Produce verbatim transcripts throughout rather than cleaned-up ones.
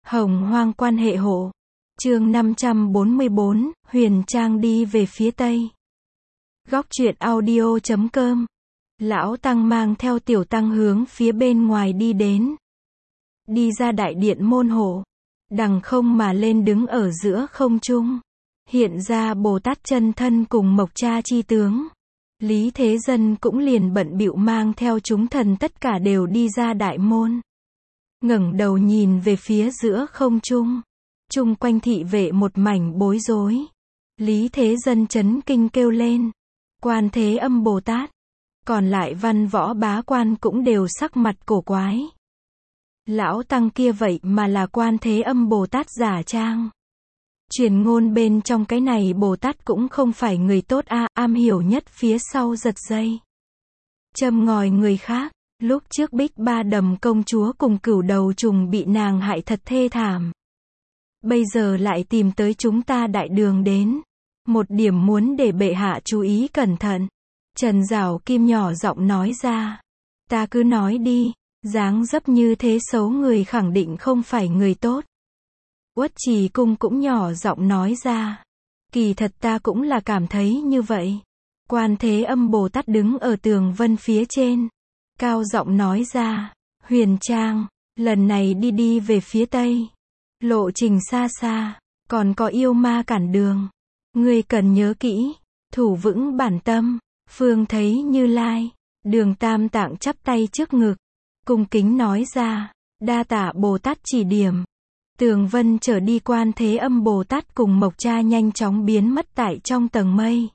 Hồng hoang quan hệ hộ. Chương năm trăm bốn mươi bốn, Huyền Trang đi về phía Tây. Góc truyện audio chấm com. Lão Tăng mang theo Tiểu Tăng hướng phía bên ngoài đi đến. Đi ra đại điện môn hộ. Đằng không mà lên đứng ở giữa không trung. Hiện ra Bồ Tát chân thân cùng Mộc Cha chi tướng. Lý Thế Dân cũng liền bận bịu mang theo chúng thần tất cả đều đi ra đại môn. Ngẩng đầu nhìn về phía giữa không trung. Chung quanh thị vệ một mảnh bối rối. Lý Thế Dân chấn kinh kêu lên. Quan Thế Âm Bồ Tát. Còn lại văn võ bá quan cũng đều sắc mặt cổ quái. Lão Tăng kia vậy mà là Quan Thế Âm Bồ Tát giả trang. Truyền ngôn bên trong cái này Bồ Tát cũng không phải người tốt a, à, am hiểu nhất phía sau giật dây. Châm ngòi người khác. Lúc trước Bích Ba Đầm công chúa cùng Cửu Đầu Trùng bị nàng hại thật thê thảm. Bây giờ lại tìm tới chúng ta đại đường đến. Một điểm muốn để bệ hạ chú ý cẩn thận. Trần Giảo Kim nhỏ giọng nói ra. Ta cứ nói đi, dáng dấp như thế xấu người khẳng định không phải người tốt. Uất Trì Cung cũng nhỏ giọng nói ra. Kỳ thật ta cũng là cảm thấy như vậy. Quan Thế Âm Bồ Tát đứng ở tường vân phía trên. Cao giọng nói ra. Huyền Trang, lần này đi đi về phía Tây. Lộ trình xa xa, còn có yêu ma cản đường. Ngươi cần nhớ kỹ, thủ vững bản tâm. Phương thấy Như Lai, Đường Tam Tạng chắp tay trước ngực. Cung kính nói ra. Đa tạ Bồ Tát chỉ điểm. Tường vân trở đi Quan Thế Âm Bồ Tát cùng Mộc Cha nhanh chóng biến mất tại trong tầng mây.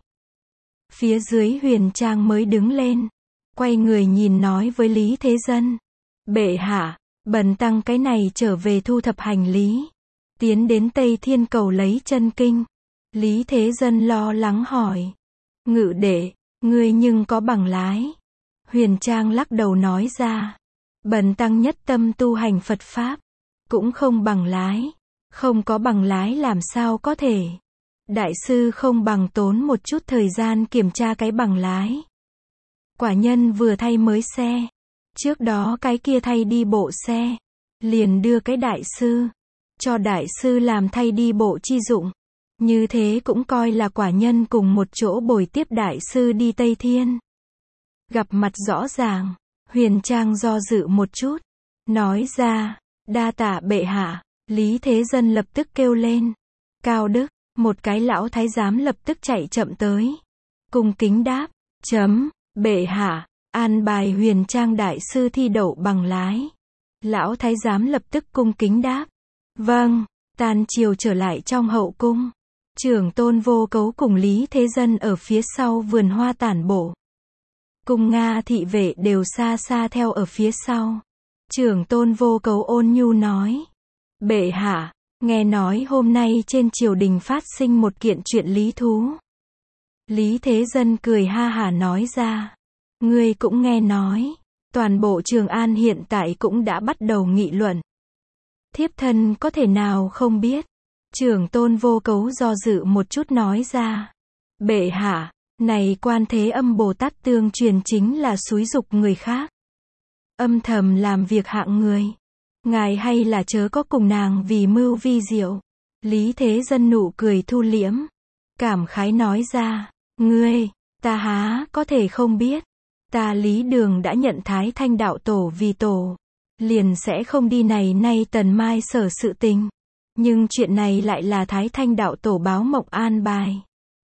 Phía dưới Huyền Trang mới đứng lên. Quay người nhìn nói với Lý Thế Dân. Bệ hạ, bần tăng cái này trở về thu thập hành lý. Tiến đến Tây Thiên cầu lấy chân kinh. Lý Thế Dân lo lắng hỏi. Ngự đệ, ngươi nhưng có bằng lái. Huyền Trang lắc đầu nói ra. Bần tăng nhất tâm tu hành Phật Pháp. Cũng không bằng lái. Không có bằng lái làm sao có thể. Đại sư không bằng tốn một chút thời gian kiểm tra cái bằng lái. Quả nhân vừa thay mới xe. Trước đó cái kia thay đi bộ xe. Liền đưa cái đại sư. Cho đại sư làm thay đi bộ chi dụng. Như thế cũng coi là quả nhân cùng một chỗ bồi tiếp đại sư đi Tây Thiên. Gặp mặt rõ ràng. Huyền Trang do dự một chút. Nói ra. Đa tạ bệ hạ. Lý Thế Dân lập tức kêu lên. Cao Đức. Một cái lão thái giám lập tức chạy chậm tới. Cung kính đáp. Chấm. Bệ hạ, an bài Huyền Trang đại sư thi đậu bằng lái. Lão thái giám lập tức cung kính đáp. Vâng, tan chiều trở lại trong hậu cung. Trưởng tôn Vô Cấu cùng Lý Thế Dân ở phía sau vườn hoa tản bộ. Cung Nga thị vệ đều xa xa theo ở phía sau. Trưởng tôn Vô Cấu ôn nhu nói. Bệ hạ, nghe nói hôm nay trên triều đình phát sinh một kiện chuyện lý thú. Lý Thế Dân cười ha hả nói ra. Ngươi cũng nghe nói. Toàn bộ Trường An hiện tại cũng đã bắt đầu nghị luận. Thiếp thân có thể nào không biết. Trưởng tôn Vô Cấu do dự một chút nói ra. Bệ hạ, này Quan Thế Âm Bồ Tát tương truyền chính là xúi giục người khác. Âm thầm làm việc hạng người. Ngài hay là chớ có cùng nàng vì mưu vi diệu. Lý Thế Dân nụ cười thu liễm. Cảm khái nói ra. Ngươi, ta há có thể không biết. Ta Lý Đường đã nhận Thái Thanh đạo tổ vì tổ. Liền sẽ không đi này nay tần mai sở sự tình. Nhưng chuyện này lại là Thái Thanh đạo tổ báo mộng an bài.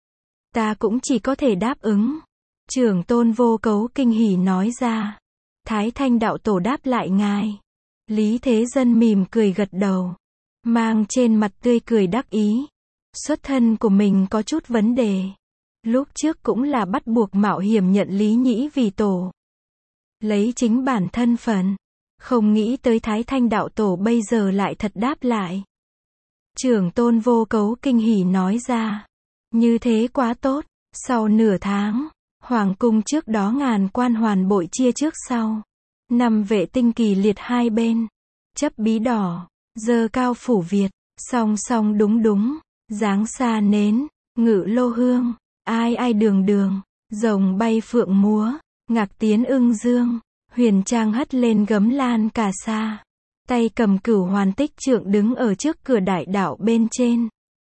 Ta cũng chỉ có thể đáp ứng. Trưởng tôn Vô Cấu kinh hỉ nói ra. Thái Thanh đạo tổ đáp lại ngài. Lý Thế Dân mỉm cười gật đầu. Mang trên mặt tươi cười đắc ý. Xuất thân của mình có chút vấn đề. Lúc trước cũng là bắt buộc mạo hiểm nhận Lý Nhĩ vì tổ. Lấy chính bản thân phận. Không nghĩ tới Thái Thanh đạo tổ bây giờ lại thật đáp lại. Trưởng tôn Vô Cấu kinh hỉ nói ra. Như thế quá tốt. Sau nửa tháng, Hoàng cung trước đó ngàn quan hoàn bội chia trước sau. Năm vệ tinh kỳ liệt hai bên. Chấp bí đỏ, dơ cao phủ Việt. Song song đúng đúng, dáng xa nến, ngự lô hương. Ai ai đường đường, rồng bay phượng múa, ngạc tiến ưng dương, Huyền Trang hất lên gấm lan cà sa. tay cầm Cửu Hoàn Tích Trượng đứng ở trước cửa đại đạo bên trên.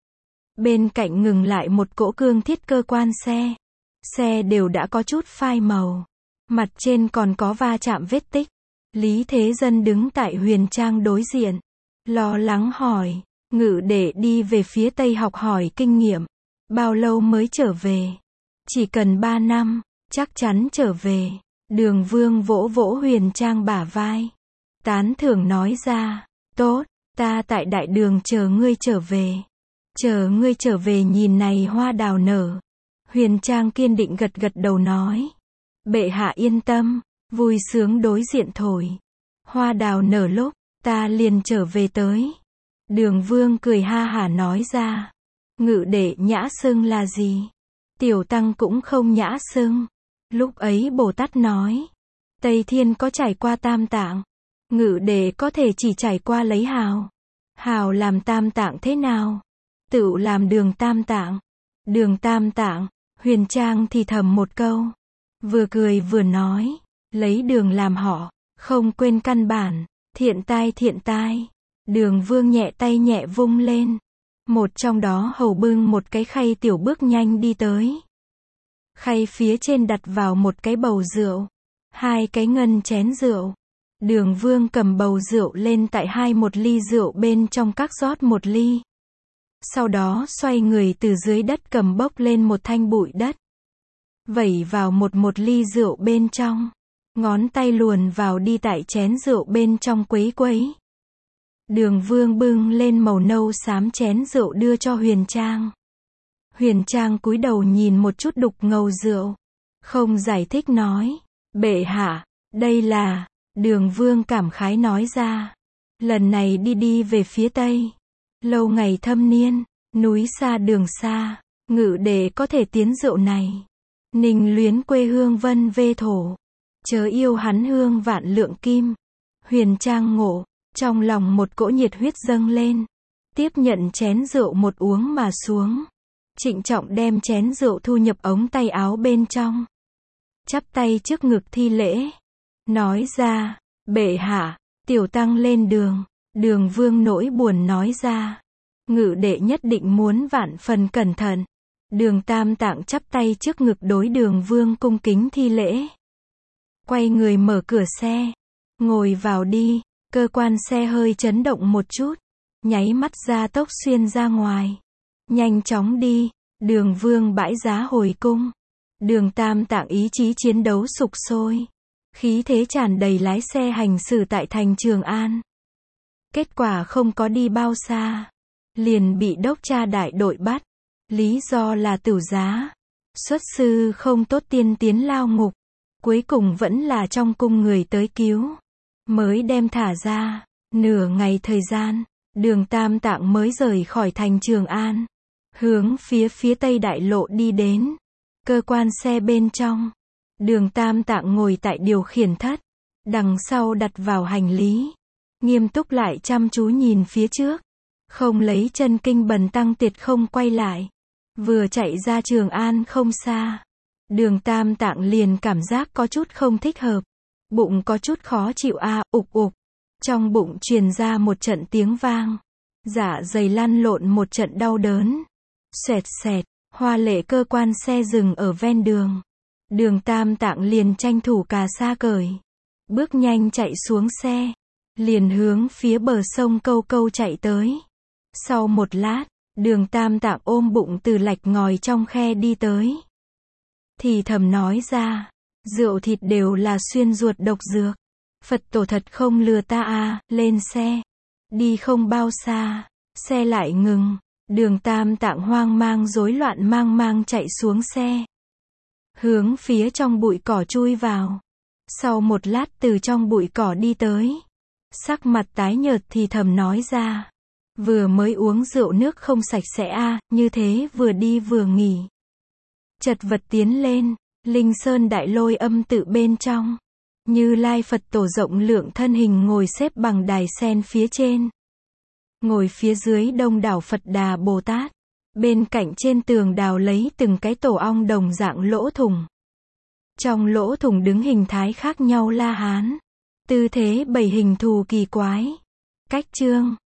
Bên cạnh ngừng lại một cỗ cương thiết cơ quan xe. Xe đều đã có chút phai màu. Mặt trên còn có va chạm vết tích. Lý Thế Dân đứng tại Huyền Trang đối diện. Lo lắng hỏi. Ngự đệ đi về phía Tây học hỏi kinh nghiệm. Bao lâu mới trở về? Chỉ cần ba năm, chắc chắn trở về. Đường Vương vỗ vỗ Huyền Trang bả vai. Tán thưởng nói ra. Tốt, ta tại đại đường chờ ngươi trở về. Chờ ngươi trở về nhìn này hoa đào nở. Huyền Trang kiên định gật gật đầu nói. Bệ hạ yên tâm, vui sướng đối diện thổi. Hoa đào nở lúc, ta liền trở về tới. Đường Vương cười ha hả nói ra. Ngự đệ nhã xưng là gì? Tiểu tăng cũng không nhã xưng. Lúc ấy Bồ Tát nói. Tây Thiên có trải qua tam tạng. Ngự đệ có thể chỉ trải qua lấy hào. Hào làm tam tạng thế nào? Tựu làm đường tam tạng. Đường tam tạng. Huyền Trang thì thầm một câu. Vừa cười vừa nói. Lấy đường làm họ. Không quên căn bản. Thiện tai thiện tai. Đường Vương nhẹ tay nhẹ vung lên. Một trong đó hầu bưng một cái khay tiểu bước nhanh đi tới. Khay phía trên đặt vào một cái bầu rượu. Hai cái ngân chén rượu. Đường Vương cầm bầu rượu lên tại hai một ly rượu bên trong các rót một ly. Sau đó xoay người từ dưới đất cầm bốc lên một thanh bụi đất. Vẩy vào một một ly rượu bên trong. Ngón tay luồn vào đi tại chén rượu bên trong quấy quấy. Đường Vương bưng lên màu nâu xám chén rượu đưa cho Huyền Trang. Huyền Trang cúi đầu nhìn một chút đục ngầu rượu. Không giải thích nói. Bệ hạ, đây là... Đường Vương cảm khái nói ra. Lần này đi đi về phía Tây. Lâu ngày thâm niên, núi xa đường xa. Ngự đệ có thể tiến rượu này. Ninh luyến quê hương vân vê thổ. Chớ yêu hắn hương vạn lượng kim. Huyền Trang ngộ. Trong lòng một cỗ nhiệt huyết dâng lên. Tiếp nhận chén rượu một uống mà xuống. Trịnh trọng đem chén rượu thu nhập ống tay áo bên trong. Chắp tay trước ngực thi lễ. Nói ra, bệ hạ, tiểu tăng lên đường. Đường Vương nỗi buồn nói ra. Ngự đệ nhất định muốn vạn phần cẩn thận. Đường Tam Tạng chắp tay trước ngực đối Đường Vương cung kính thi lễ. Quay người mở cửa xe. Ngồi vào đi. Cơ quan xe hơi chấn động một chút. Nháy mắt ra tốc xuyên ra ngoài. Nhanh chóng đi. Đường Vương bãi giá hồi cung. Đường Tam Tạng ý chí chiến đấu sục sôi. Khí thế tràn đầy lái xe hành xử tại thành Trường An. Kết quả không có đi bao xa. Liền bị đốc tra đại đội bắt. Lý do là tửu giá. Xuất sư không tốt tiên tiến lao ngục. Cuối cùng vẫn là trong cung người tới cứu. Mới đem thả ra. Nửa ngày thời gian. Đường Tam Tạng mới rời khỏi thành Trường An. Hướng phía phía Tây đại lộ đi đến. Cơ quan xe bên trong. Đường Tam Tạng ngồi tại điều khiển thất. Đằng sau đặt vào hành lý. Nghiêm túc lại chăm chú nhìn phía trước. Không lấy chân kinh bần tăng tiệt không quay lại. Vừa chạy ra Trường An không xa. Đường Tam Tạng liền cảm giác có chút không thích hợp. Bụng có chút khó chịu a, à, ục ục. Trong bụng truyền ra một trận tiếng vang. Dạ dày lăn lộn một trận đau đớn. Xoẹt xẹt, hoa lệ cơ quan xe dừng ở ven đường. Đường Tam Tạng liền tranh thủ cà sa cởi. Bước nhanh chạy xuống xe. Liền hướng phía bờ sông Câu Câu chạy tới. Sau một lát, đường Tam Tạng ôm bụng từ lạch ngòi trong khe đi tới. Thì thầm nói ra. Rượu thịt đều là xuyên ruột độc dược. Phật tổ thật không lừa ta à, lên xe. Đi không bao xa. Xe lại ngừng. Đường Tam Tạng hoang mang rối loạn mang mang chạy xuống xe. Hướng phía trong bụi cỏ chui vào. Sau một lát từ trong bụi cỏ đi tới. Sắc mặt tái nhợt thì thầm nói ra. Vừa mới uống rượu nước không sạch sẽ a, à, như thế vừa đi vừa nghỉ. Chật vật tiến lên. Linh Sơn Đại Lôi Âm tự bên trong. Như Lai Phật tổ rộng lượng thân hình ngồi xếp bằng đài sen phía trên. Ngồi phía dưới đông đảo Phật Đà Bồ Tát. Bên cạnh trên tường đào lấy từng cái tổ ong đồng dạng lỗ thủng. Trong lỗ thủng đứng hình thái khác nhau La Hán. Tư thế bảy hình thù kỳ quái. Cách chương